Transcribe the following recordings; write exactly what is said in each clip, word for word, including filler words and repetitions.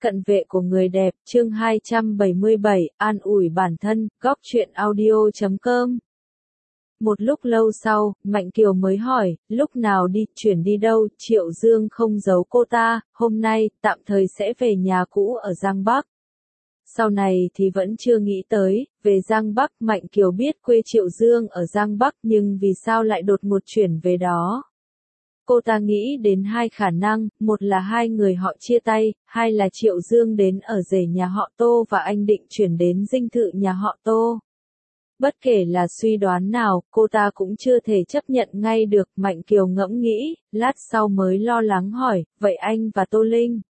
cận vệ của người đẹp, chương hai trăm bảy mươi bảy, an ủi bản thân, góc truyện audio chấm com. Một lúc lâu sau, Mạnh Kiều mới hỏi, lúc nào đi, chuyển đi đâu, Triệu Dương không giấu cô ta, hôm nay, tạm thời sẽ về nhà cũ ở Giang Bắc. Sau này thì vẫn chưa nghĩ tới, về Giang Bắc, Mạnh Kiều biết quê Triệu Dương ở Giang Bắc nhưng vì sao lại đột ngột chuyển về đó. Cô ta nghĩ đến hai khả năng, một là hai người họ chia tay, hai là Triệu Dương đến ở rể nhà họ Tô và anh định chuyển đến dinh thự nhà họ Tô. Bất kể là suy đoán nào, cô ta cũng chưa thể chấp nhận ngay được, Mạnh Kiều ngẫm nghĩ, lát sau mới lo lắng hỏi, vậy anh và Tô Linh?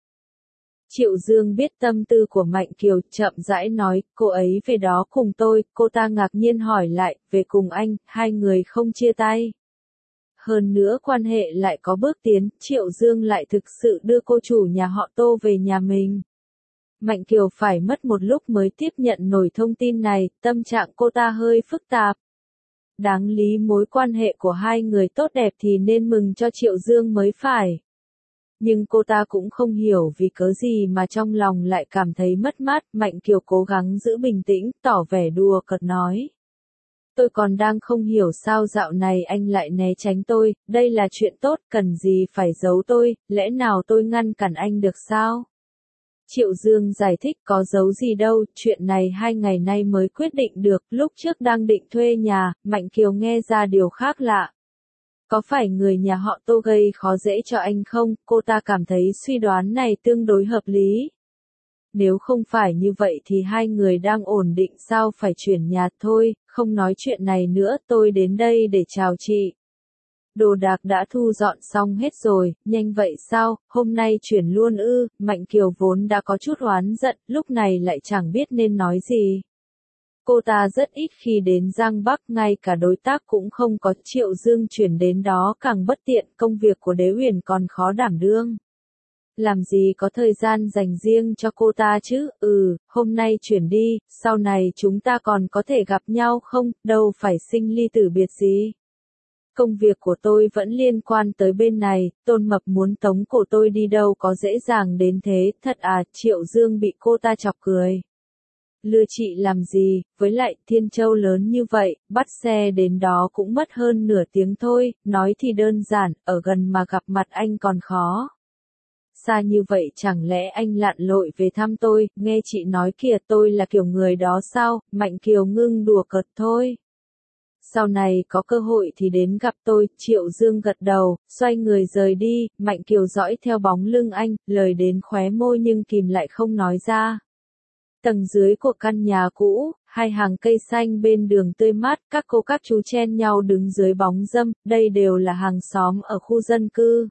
Triệu Dương biết tâm tư của Mạnh Kiều, chậm rãi nói, cô ấy về đó cùng tôi, cô ta ngạc nhiên hỏi lại, về cùng anh, hai người không chia tay. Hơn nữa quan hệ lại có bước tiến, Triệu Dương lại thực sự đưa cô chủ nhà họ Tô về nhà mình. Mạnh Kiều phải mất một lúc mới tiếp nhận nổi thông tin này, tâm trạng cô ta hơi phức tạp. Đáng lý mối quan hệ của hai người tốt đẹp thì nên mừng cho Triệu Dương mới phải. Nhưng cô ta cũng không hiểu vì cớ gì mà trong lòng lại cảm thấy mất mát, Mạnh Kiều cố gắng giữ bình tĩnh, tỏ vẻ đùa cợt nói. Tôi còn đang không hiểu sao dạo này anh lại né tránh tôi, đây là chuyện tốt, cần gì phải giấu tôi, lẽ nào tôi ngăn cản anh được sao? Triệu Dương giải thích có giấu gì đâu, chuyện này hai ngày nay mới quyết định được, lúc trước đang định thuê nhà, Mạnh Kiều nghe ra điều khác lạ. Có phải người nhà họ Tô gây khó dễ cho anh không? Cô ta cảm thấy suy đoán này tương đối hợp lý. Nếu không phải như vậy thì hai người đang ổn định sao phải chuyển nhà thôi, không nói chuyện này nữa, tôi đến đây để chào chị. Đồ đạc đã thu dọn xong hết rồi, nhanh vậy sao, hôm nay chuyển luôn ư, Mạnh Kiều vốn đã có chút oán giận, lúc này lại chẳng biết nên nói gì. Cô ta rất ít khi đến Giang Bắc, ngay cả đối tác cũng không có, Triệu Dương chuyển đến đó càng bất tiện, công việc của Đế Huyền còn khó đảm đương. Làm gì có thời gian dành riêng cho cô ta chứ, ừ, hôm nay chuyển đi, sau này chúng ta còn có thể gặp nhau không, đâu phải sinh ly tử biệt gì. Công việc của tôi vẫn liên quan tới bên này, Tôn Mập muốn tống cổ tôi đi đâu có dễ dàng đến thế, thật à, Triệu Dương bị cô ta chọc cười. Lừa chị làm gì, với lại Thiên Châu lớn như vậy, bắt xe đến đó cũng mất hơn nửa tiếng thôi, nói thì đơn giản, ở gần mà gặp mặt anh còn khó. Xa như vậy chẳng lẽ anh lặn lội về thăm tôi, nghe chị nói kìa tôi là kiểu người đó sao, Mạnh Kiều ngưng đùa cợt thôi. Sau này có cơ hội thì đến gặp tôi, Triệu Dương gật đầu, xoay người rời đi, Mạnh Kiều dõi theo bóng lưng anh, lời đến khóe môi nhưng kìm lại không nói ra. Tầng dưới của căn nhà cũ, hai hàng cây xanh bên đường tươi mát, các cô các chú chen nhau đứng dưới bóng râm, đây đều là hàng xóm ở khu dân cư.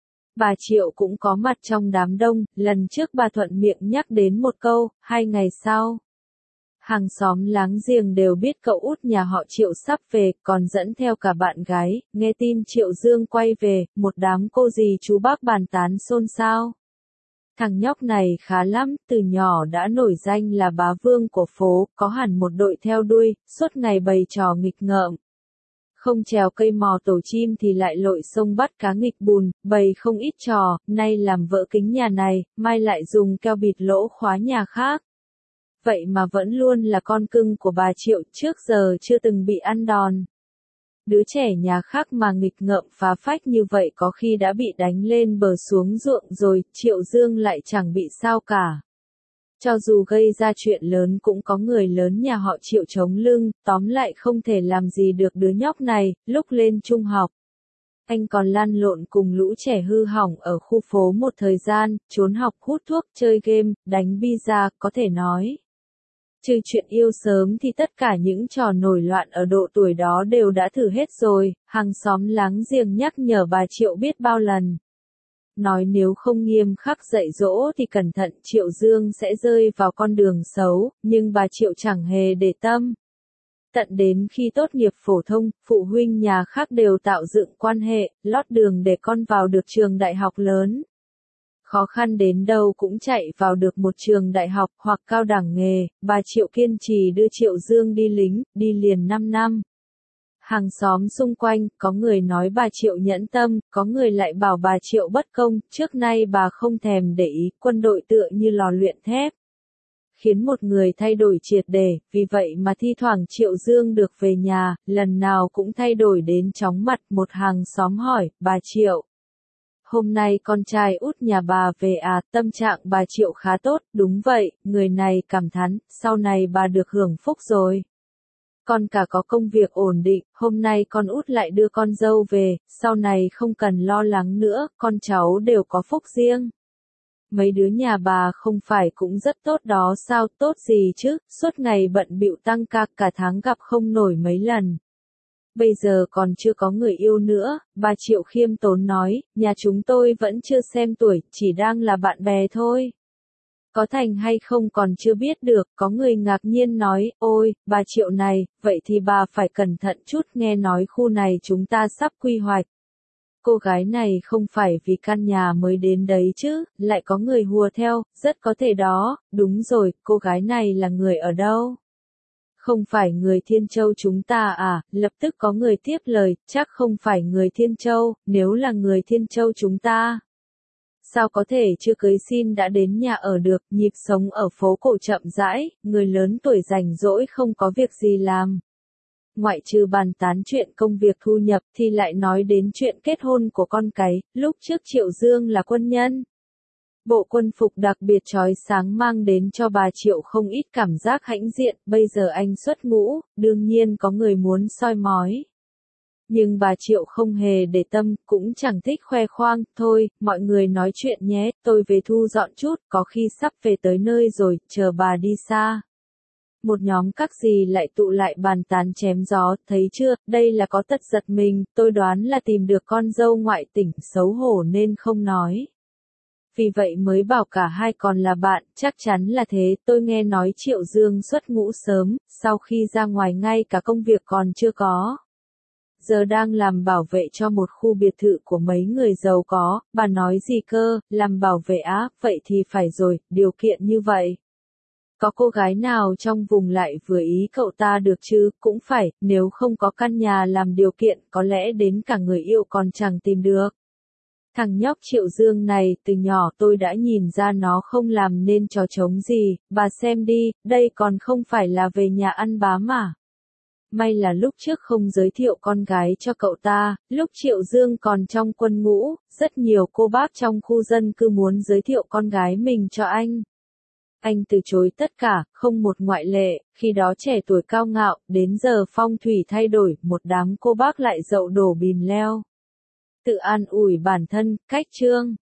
Bà Triệu cũng có mặt trong đám đông, lần trước bà thuận miệng nhắc đến một câu, hai ngày sau. Hàng xóm láng giềng đều biết cậu út nhà họ Triệu sắp về, còn dẫn theo cả bạn gái, nghe tin Triệu Dương quay về, một đám cô dì chú bác bàn tán xôn xao. Thằng nhóc này khá lắm, từ nhỏ đã nổi danh là bá vương của phố, có hẳn một đội theo đuôi, suốt ngày bày trò nghịch ngợm. Không trèo cây mò tổ chim thì lại lội sông bắt cá nghịch bùn, bày không ít trò, nay làm vỡ kính nhà này, mai lại dùng keo bịt lỗ khóa nhà khác. Vậy mà vẫn luôn là con cưng của bà Triệu, trước giờ chưa từng bị ăn đòn. Đứa trẻ nhà khác mà nghịch ngợm phá phách như vậy có khi đã bị đánh lên bờ xuống ruộng rồi, Triệu Dương lại chẳng bị sao cả. Cho dù gây ra chuyện lớn cũng có người lớn nhà họ Triệu chống lưng, tóm lại không thể làm gì được đứa nhóc này, lúc lên trung học. Anh còn lăn lộn cùng lũ trẻ hư hỏng ở khu phố một thời gian, trốn học hút thuốc, chơi game, đánh pizza, có thể nói. Trừ chuyện yêu sớm thì tất cả những trò nổi loạn ở độ tuổi đó đều đã thử hết rồi, hàng xóm láng giềng nhắc nhở bà Triệu biết bao lần. Nói nếu không nghiêm khắc dạy dỗ thì cẩn thận Triệu Dương sẽ rơi vào con đường xấu, nhưng bà Triệu chẳng hề để tâm. Tận đến khi tốt nghiệp phổ thông, phụ huynh nhà khác đều tạo dựng quan hệ, lót đường để con vào được trường đại học lớn. Khó khăn đến đâu cũng chạy vào được một trường đại học hoặc cao đẳng nghề, bà Triệu kiên trì đưa Triệu Dương đi lính, đi liền năm năm. Hàng xóm xung quanh, có người nói bà Triệu nhẫn tâm, có người lại bảo bà Triệu bất công, trước nay bà không thèm để ý, quân đội tựa như lò luyện thép. Khiến một người thay đổi triệt để, vì vậy mà thi thoảng Triệu Dương được về nhà, lần nào cũng thay đổi đến chóng mặt. Một hàng xóm hỏi, bà Triệu, hôm nay con trai út nhà bà về à? Tâm trạng bà Triệu khá tốt. Đúng vậy, người này cảm thán, sau này bà được hưởng phúc rồi. Con cả có công việc ổn định, hôm nay con út lại đưa con dâu về, sau này không cần lo lắng nữa, con cháu đều có phúc riêng. Mấy đứa nhà bà không phải cũng rất tốt đó sao? Tốt gì chứ, suốt ngày bận bịu tăng ca, cả tháng gặp không nổi mấy lần. Bây giờ còn chưa có người yêu nữa, bà Triệu khiêm tốn nói, nhà chúng tôi vẫn chưa xem tuổi, chỉ đang là bạn bè thôi. Có thành hay không còn chưa biết được, có người ngạc nhiên nói, ôi, bà Triệu này, vậy thì bà phải cẩn thận chút, nghe nói khu này chúng ta sắp quy hoạch. Cô gái này không phải vì căn nhà mới đến đấy chứ, lại có người hùa theo, rất có thể đó. Đúng rồi, cô gái này là người ở đâu? Không phải người Thiên Châu chúng ta à? Lập tức có người tiếp lời, chắc không phải người Thiên Châu, nếu là người Thiên Châu chúng ta. Sao có thể chưa cưới xin đã đến nhà ở được? Nhịp sống ở phố cổ chậm rãi, người lớn tuổi rảnh rỗi không có việc gì làm. Ngoại trừ bàn tán chuyện công việc thu nhập thì lại nói đến chuyện kết hôn của con cái. Lúc trước Triệu Dương là quân nhân. Bộ quân phục đặc biệt chói sáng mang đến cho bà Triệu không ít cảm giác hãnh diện, bây giờ anh xuất ngũ, đương nhiên có người muốn soi mói. Nhưng bà Triệu không hề để tâm, cũng chẳng thích khoe khoang, thôi, mọi người nói chuyện nhé, tôi về thu dọn chút, có khi sắp về tới nơi rồi, chờ bà đi xa. Một nhóm các dì lại tụ lại bàn tán chém gió, thấy chưa, đây là có tật giật mình, tôi đoán là tìm được con dâu ngoại tỉnh, xấu hổ nên không nói. Vì vậy mới bảo cả hai còn là bạn, chắc chắn là thế, tôi nghe nói Triệu Dương xuất ngũ sớm, sau khi ra ngoài ngay cả công việc còn chưa có. Giờ đang làm bảo vệ cho một khu biệt thự của mấy người giàu có, bà nói gì cơ, làm bảo vệ á, vậy thì phải rồi, điều kiện như vậy. Có cô gái nào trong vùng lại vừa ý cậu ta được chứ, cũng phải, nếu không có căn nhà làm điều kiện, có lẽ đến cả người yêu còn chẳng tìm được. Thằng nhóc Triệu Dương này, từ nhỏ tôi đã nhìn ra nó không làm nên trò trống gì, bà xem đi, đây còn không phải là về nhà ăn bám mà. May là lúc trước không giới thiệu con gái cho cậu ta, lúc Triệu Dương còn trong quân ngũ, rất nhiều cô bác trong khu dân cư muốn giới thiệu con gái mình cho anh. Anh từ chối tất cả, không một ngoại lệ, khi đó trẻ tuổi cao ngạo, đến giờ phong thủy thay đổi, một đám cô bác lại dậu đổ bìm leo. Tự an ủi bản thân, cách chương.